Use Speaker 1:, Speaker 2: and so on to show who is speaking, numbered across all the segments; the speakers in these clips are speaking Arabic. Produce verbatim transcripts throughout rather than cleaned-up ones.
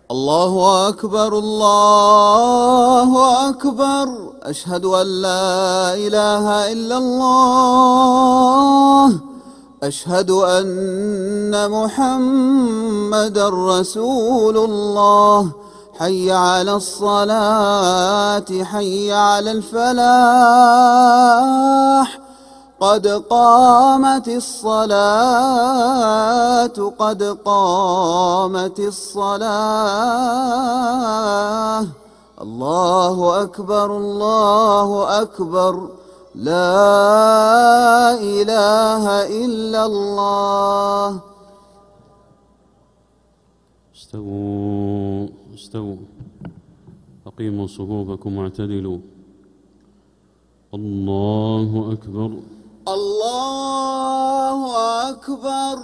Speaker 1: الله أكبر الله أكبر. أشهد أن لا إله إلا الله. أشهد أن محمدًا رسول الله. حي على الصلاة حي على الفلاح. قد قامت الصلاة قد قامت الصلاة. الله أكبر الله أكبر. لا إله إلا الله.
Speaker 2: استووا استووا أقيموا صفوفكم واعتدلوا. الله أكبر
Speaker 1: الله أكبر.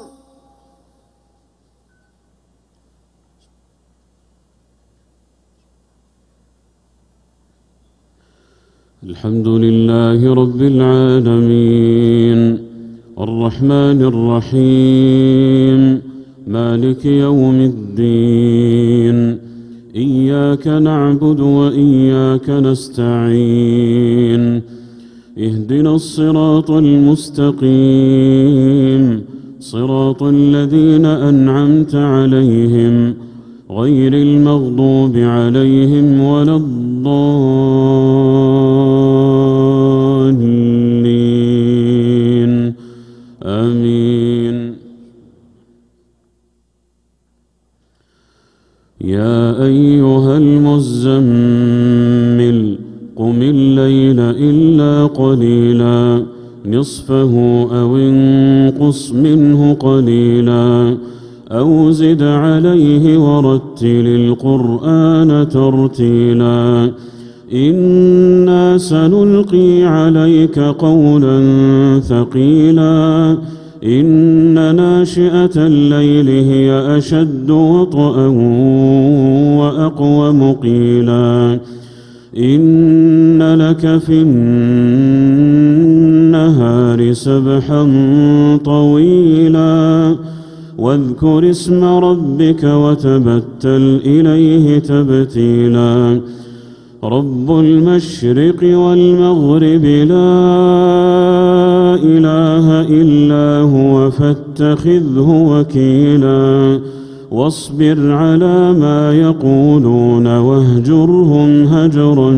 Speaker 2: الحمد لله رب العالمين الرحمن الرحيم مالك يوم الدين. إياك نعبد وإياك نستعين. اهدنا الصراط المستقيم صراط الذين أنعمت عليهم غير المغضوب عليهم ولا الضالين. آمين. يا أيها المزمل قم الليل إلا قليلا نصفه أو انقص منه قليلا أو زد عليه ورتل القرآن ترتيلا. إنا سنلقي عليك قولا ثقيلا. إن ناشئة الليل هي أشد وطئا وأقوم قيلا. إن لك في النهار سبحا طويلا. واذكر اسم ربك وتبتل إليه تبتيلا. رب المشرق والمغرب لا إله إلا هو فاتخذه وكيلا. واصبر على ما يقولون واهجرهم هجرا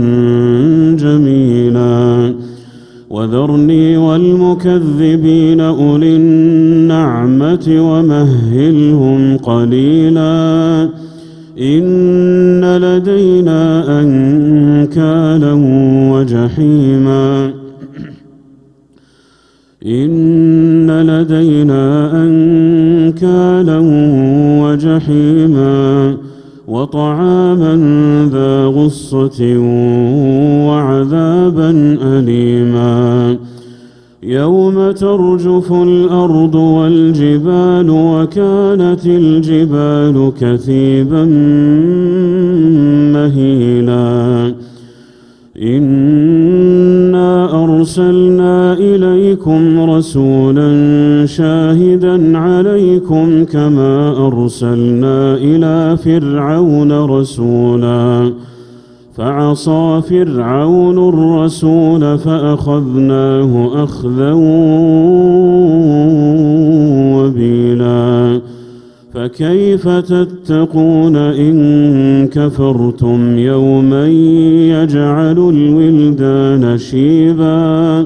Speaker 2: جميلا. وذرني والمكذبين أولي النعمة ومهلهم قليلا. إن لدينا أنكالا وجحيما. إن لدينا أنكالا وجحيما وطعاما ذا غصة وعذابا أليما. يوم ترجف الأرض والجبال وكانت الجبال كثيبا مهيلا. إنا أرسلنا إليكم رسولا شاهدا عليكم كما أرسلنا إلى فرعون رسولا. فعصى فرعون الرسول فأخذناه أخذا وبيلا. فكيف تتقون إن كفرتم يوما يجعل الولدان شيبا.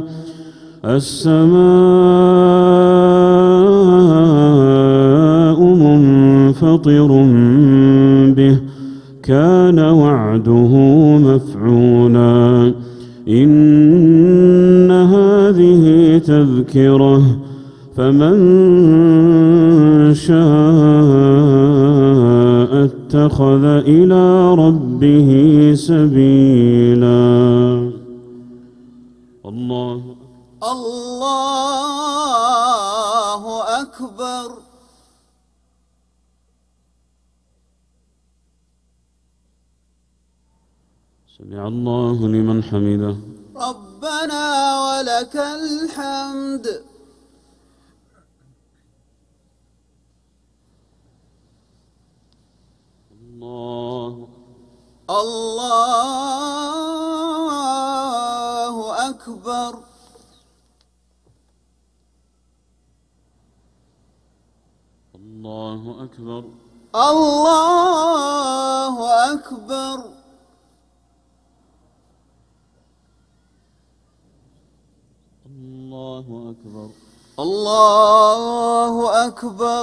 Speaker 2: السماء منفطر به كان وعده مفعولا. إن هذه تذكرة فمن شاء اتخذ إلى ربه سبيلا. الله
Speaker 1: الله أكبر.
Speaker 2: سمع الله لمن حمده.
Speaker 1: ربنا ولك الحمد.
Speaker 2: الله
Speaker 1: الله أكبر.
Speaker 2: الله أكبر.
Speaker 1: الله أكبر.
Speaker 2: الله أكبر.
Speaker 1: الله أكبر.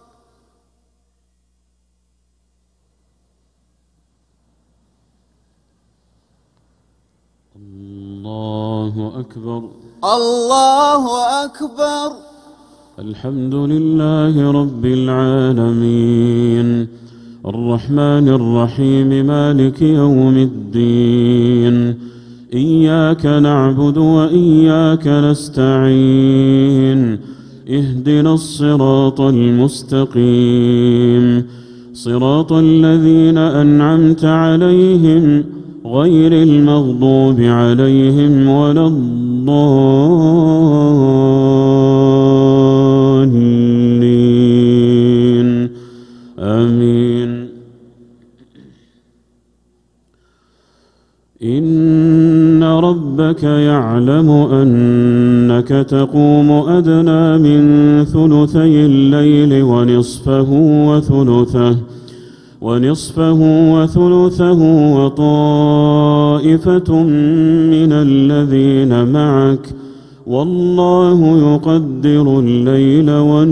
Speaker 2: الله أكبر.
Speaker 1: الله أكبر.
Speaker 2: الحمد لله رب العالمين الرحمن الرحيم مالك يوم الدين إياك نعبد وإياك نستعين اهدنا الصراط المستقيم صراط الذين أنعمت عليهم غير المغضوب عليهم ولا الضالين آمين. إن ربك يعلم أنك تقوم أدنى من ثلثي الليل ونصفه وثلثه ونصفه وثلثه وطائفة من الذين معك والله يقدر الليل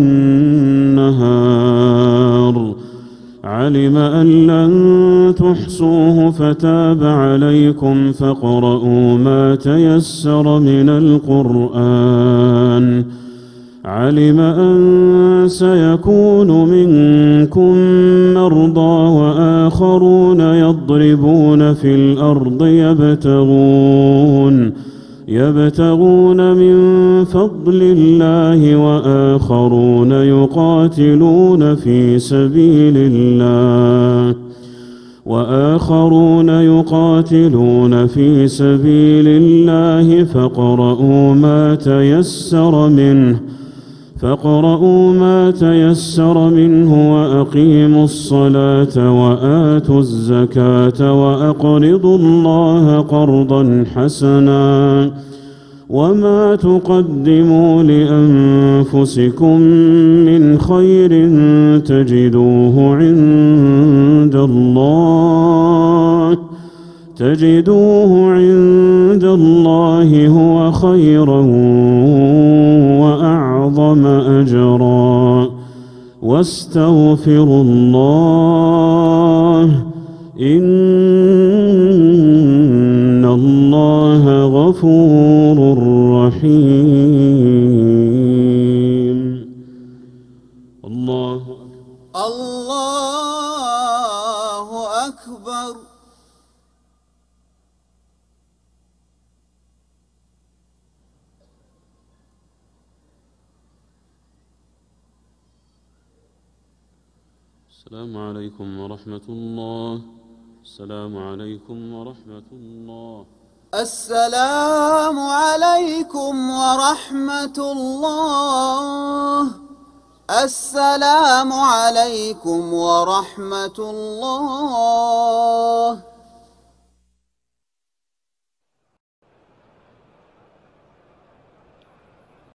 Speaker 2: والنهار علم أن لن تحصوه فتاب عليكم فاقرؤوا ما تيسر من القرآن علم أن سيكون منكم مرضى وآخرون يضربون في الأرض يبتغون يبتغون من فضل الله وآخرون يقاتلون في سبيل الله وآخرون يقاتلون في سبيل الله فاقرؤوا ما تيسر منه فاقرؤوا ما تيسر منه وأقيموا الصلاة وآتوا الزكاة وأقرضوا الله قرضا حسنا وما تقدموا لأنفسكم من خير تجدوه عند الله تجدوه عند الله هو خيرا وأعظم أجرا واستغفروا الله إن الله غفور رحيم. الله
Speaker 1: الله أكبر.
Speaker 2: السلام عليكم ورحمة الله. السلام عليكم ورحمة الله.
Speaker 1: السلام عليكم ورحمة الله. السلام عليكم ورحمة الله.